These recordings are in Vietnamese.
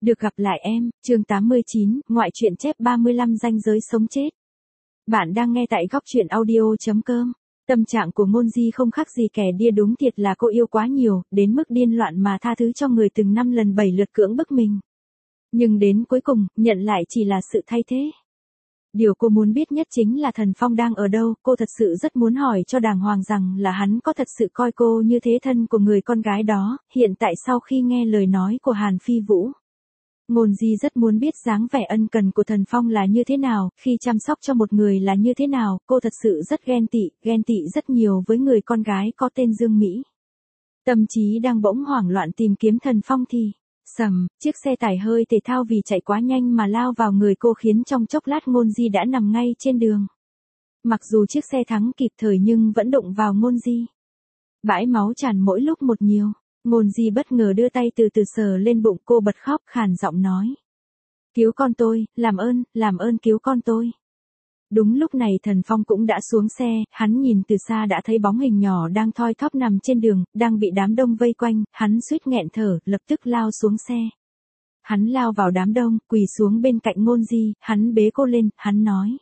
Được gặp lại em, chương 89, ngoại truyện chép 35 ranh giới sống chết. Bạn đang nghe tại góc truyện audio.com. Tâm trạng của Ngôn Di không khác gì kẻ điên, đúng thiệt là cô yêu quá nhiều, đến mức điên loạn mà tha thứ cho người từng 5 lần 7 lượt cưỡng bức mình. Nhưng đến cuối cùng, nhận lại chỉ là sự thay thế. Điều cô muốn biết nhất chính là Thần Phong đang ở đâu, cô thật sự rất muốn hỏi cho đàng hoàng rằng là hắn có thật sự coi cô như thế thân của người con gái đó, hiện tại sau khi nghe lời nói của Hàn Phi Vũ. Ngôn Di rất muốn biết dáng vẻ ân cần của Thần Phong là như thế nào, khi chăm sóc cho một người là như thế nào, cô thật sự rất ghen tị rất nhiều với người con gái có tên Dương Mỹ. Tâm trí đang bỗng hoảng loạn tìm kiếm Thần Phong thì, sầm, chiếc xe tải hơi thể thao vì chạy quá nhanh mà lao vào người cô khiến trong chốc lát Ngôn Di đã nằm ngay trên đường. Mặc dù chiếc xe thắng kịp thời nhưng vẫn đụng vào Ngôn Di. Bãi máu tràn mỗi lúc một nhiều. Ngôn Di bất ngờ đưa tay từ từ sờ lên bụng cô, bật khóc khàn giọng nói. Cứu con tôi, làm ơn cứu con tôi. Đúng lúc này Thần Phong cũng đã xuống xe, hắn nhìn từ xa đã thấy bóng hình nhỏ đang thoi thóp nằm trên đường, đang bị đám đông vây quanh, hắn suýt nghẹn thở, lập tức lao xuống xe. Hắn lao vào đám đông, quỳ xuống bên cạnh Ngôn Di, hắn bế cô lên, hắn nói.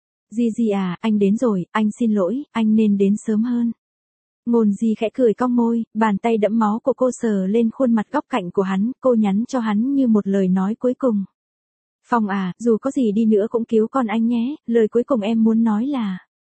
Di à, anh đến rồi, anh xin lỗi, anh nên đến sớm hơn. Ngôn Di khẽ cười cong môi, bàn tay đẫm máu của cô sờ lên khuôn mặt góc cạnh của hắn, cô nhắn cho hắn như một lời nói cuối cùng. Phong à, dù có gì đi nữa cũng cứu con anh nhé, lời cuối cùng em muốn nói là.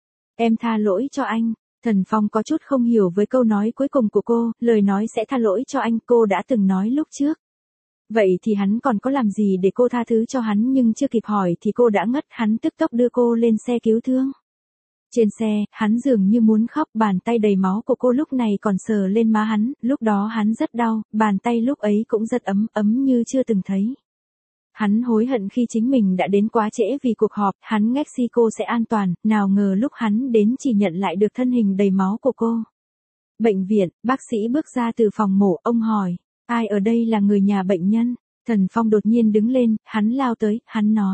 Em tha lỗi cho anh. Thần Phong có chút không hiểu với câu nói cuối cùng của cô, lời nói sẽ tha lỗi cho anh cô đã từng nói lúc trước. Vậy thì hắn còn có làm gì để cô tha thứ cho hắn, nhưng chưa kịp hỏi thì cô đã ngất, hắn tức tốc đưa cô lên xe cứu thương. Trên xe, hắn dường như muốn khóc, bàn tay đầy máu của cô lúc này còn sờ lên má hắn, lúc đó hắn rất đau, bàn tay lúc ấy cũng rất ấm như chưa từng thấy. Hắn hối hận khi chính mình đã đến quá trễ vì cuộc họp, hắn Mexico sẽ an toàn, nào ngờ lúc hắn đến chỉ nhận lại được thân hình đầy máu của cô. Bệnh viện, bác sĩ bước ra từ phòng mổ, ông hỏi, ai ở đây là người nhà bệnh nhân? Thần Phong đột nhiên đứng lên, hắn lao tới, hắn nói.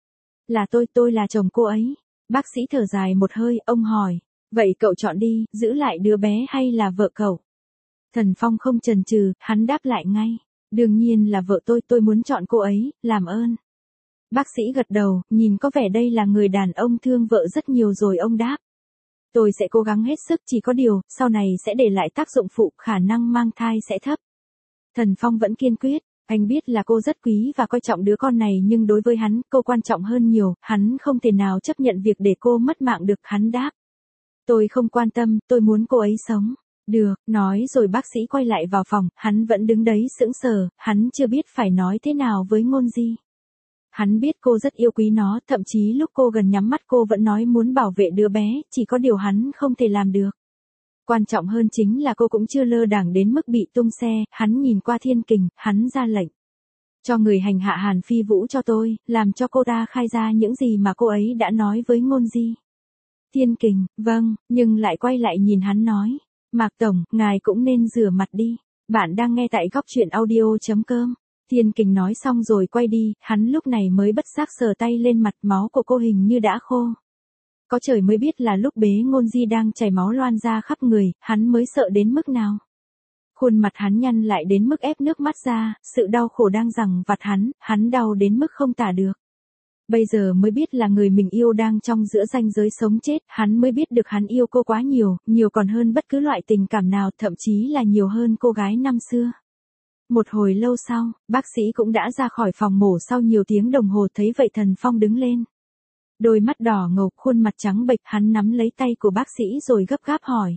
Là tôi là chồng cô ấy. Bác sĩ thở dài một hơi, ông hỏi, vậy cậu chọn đi, giữ lại đứa bé hay là vợ cậu? Thần Phong không chần chừ, hắn đáp lại ngay, đương nhiên là vợ tôi muốn chọn cô ấy, làm ơn. Bác sĩ gật đầu, nhìn có vẻ đây là người đàn ông thương vợ rất nhiều rồi, ông đáp. Tôi sẽ cố gắng hết sức, chỉ có điều, sau này sẽ để lại tác dụng phụ, khả năng mang thai sẽ thấp. Thần Phong vẫn kiên quyết. Anh biết là cô rất quý và coi trọng đứa con này, nhưng đối với hắn, cô quan trọng hơn nhiều, hắn không thể nào chấp nhận việc để cô mất mạng được, hắn đáp. Tôi không quan tâm, tôi muốn cô ấy sống. Được, nói rồi bác sĩ quay lại vào phòng, hắn vẫn đứng đấy sững sờ, hắn chưa biết phải nói thế nào với Ngôn Di. Hắn biết cô rất yêu quý nó, thậm chí lúc cô gần nhắm mắt cô vẫn nói muốn bảo vệ đứa bé, chỉ có điều hắn không thể làm được. Quan trọng hơn chính là cô cũng chưa lơ đảng đến mức bị tung xe, hắn nhìn qua Thiên Kình, hắn ra lệnh. Cho người hành hạ Hàn Phi Vũ cho tôi, làm cho cô ta khai ra những gì mà cô ấy đã nói với Ngôn Di. Thiên Kình, vâng, nhưng lại quay lại nhìn hắn nói. Mạc Tổng, ngài cũng nên rửa mặt đi. Bạn đang nghe tại góc truyện audio.com. Thiên Kình nói xong rồi quay đi, hắn lúc này mới bất giác sờ tay lên mặt, máu của cô hình như đã khô. Có trời mới biết là lúc bế Ngôn Di đang chảy máu loan ra khắp người, hắn mới sợ đến mức nào. Khuôn mặt hắn nhăn lại đến mức ép nước mắt ra, sự đau khổ đang giằng vặt hắn đau đến mức không tả được. Bây giờ mới biết là người mình yêu đang trong giữa ranh giới sống chết, hắn mới biết được hắn yêu cô quá nhiều, nhiều còn hơn bất cứ loại tình cảm nào, thậm chí là nhiều hơn cô gái năm xưa. Một hồi lâu sau, bác sĩ cũng đã ra khỏi phòng mổ sau nhiều tiếng đồng hồ, thấy vậy Thần Phong đứng lên. Đôi mắt đỏ ngầu, khuôn mặt trắng bệch, hắn nắm lấy tay của bác sĩ rồi gấp gáp hỏi.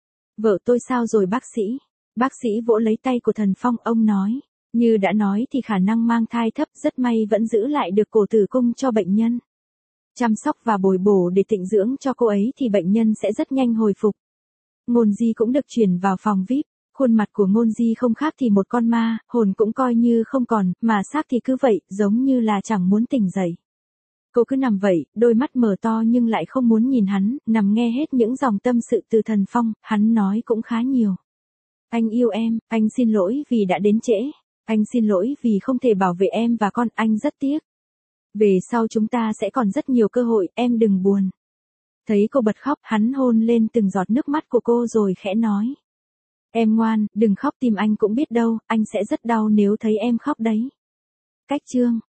Vợ tôi sao rồi bác sĩ? Bác sĩ vỗ lấy tay của Thần Phong, ông nói. Như đã nói thì khả năng mang thai thấp, rất may vẫn giữ lại được cổ tử cung cho bệnh nhân. Chăm sóc và bồi bổ để tịnh dưỡng cho cô ấy thì bệnh nhân sẽ rất nhanh hồi phục. Ngôn Di cũng được chuyển vào phòng VIP. Khuôn mặt của Ngôn Di không khác thì một con ma, hồn cũng coi như không còn, mà xác thì cứ vậy, giống như là chẳng muốn tỉnh dậy. Cô cứ nằm vậy, đôi mắt mở to nhưng lại không muốn nhìn hắn, nằm nghe hết những dòng tâm sự từ Thần Phong, hắn nói cũng khá nhiều. Anh yêu em, anh xin lỗi vì đã đến trễ, anh xin lỗi vì không thể bảo vệ em và con, anh rất tiếc. Về sau chúng ta sẽ còn rất nhiều cơ hội, em đừng buồn. Thấy cô bật khóc, hắn hôn lên từng giọt nước mắt của cô rồi khẽ nói. Em ngoan, đừng khóc, tim anh cũng biết đâu, anh sẽ rất đau nếu thấy em khóc đấy. Cách chương